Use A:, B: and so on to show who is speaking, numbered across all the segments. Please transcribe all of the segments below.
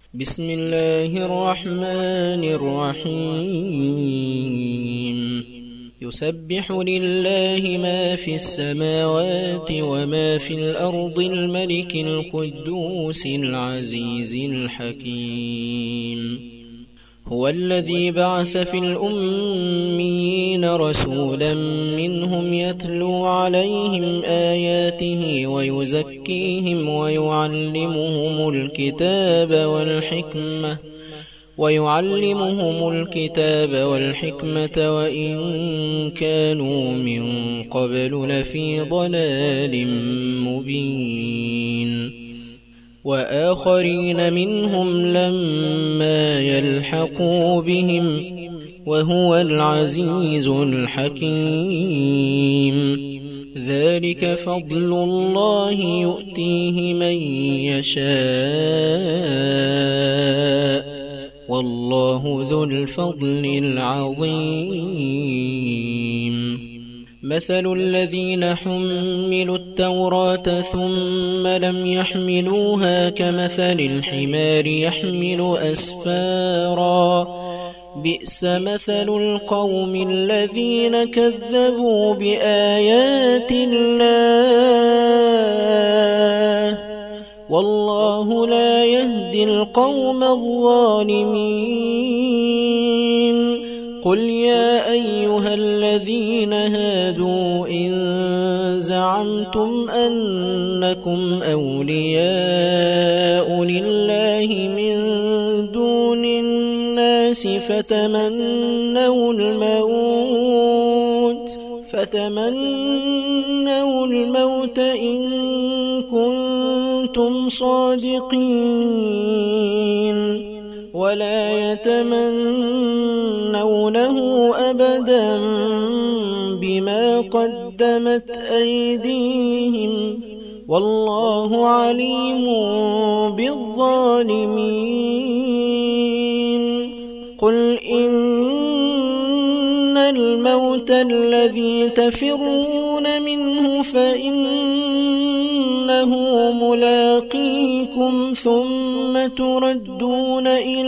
A: بسم الله الرحمن الرحيم يسبح لله ما في السماوات وما في الأرض الملك القدوس العزيز الحكيم هو الذي بعث في الأميين رسولا منهم يتلو عليهم آياته ويزكيهم ويعلمهم الكتاب والحكمة وإن كانوا من قبل لفي ضلال مبين وآخرين منهم لما يلحقوا بهم وهو العزيز الحكيم ذلك فضل الله يؤتيه من يشاء والله ذو الفضل العظيم مثل الذين حملوا التوراة ثم لم يحملوها كمثل الحمار يحمل أسفارا بئس مثل القوم الذين كذبوا بآيات الله والله لا يهدي القوم الظالمين قل يا أيها الذين هادوا إن زعمتم أنكم أولياء لله من دون الناس فتمنوا الموت إن كنتم صادقين ولا يتمنونه أبدا بما قدمت أيديهم والله عليم بالظالمين قل إن الموت الذي تفرون منه فإنه ملاقيكم ثم تردون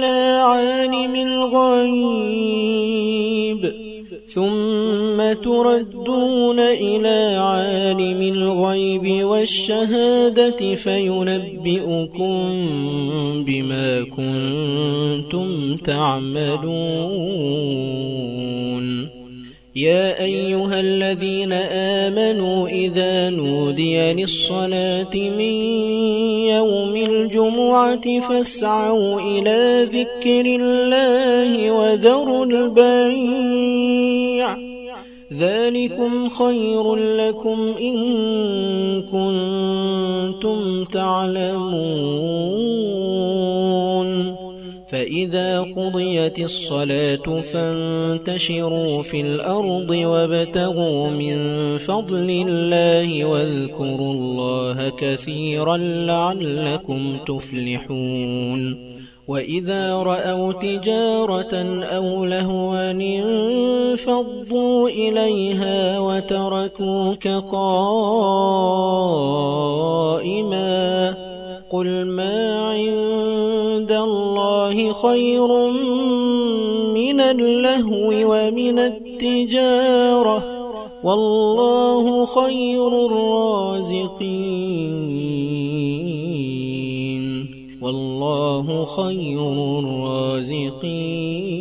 A: إلى عالم الغيب والشهادة فينبئكم بما كنتم تعملون يا أيها الذين آمنوا إذا نودي للصلاة من يوم الجمعة فاسعوا إلى ذكر الله وذروا البيع ذلكم خير لكم إن كنتم تعلمون فإذا قضيت الصلاة فانتشروا في الأرض وابتغوا من فضل الله واذكروا الله كثيرا لعلكم تفلحون وإذا رأوا تجارة أو لهوا انفضوا إليها وتركوك قائما قل ما عند الله خير من اللهو ومن التجارة والله خير الرازقين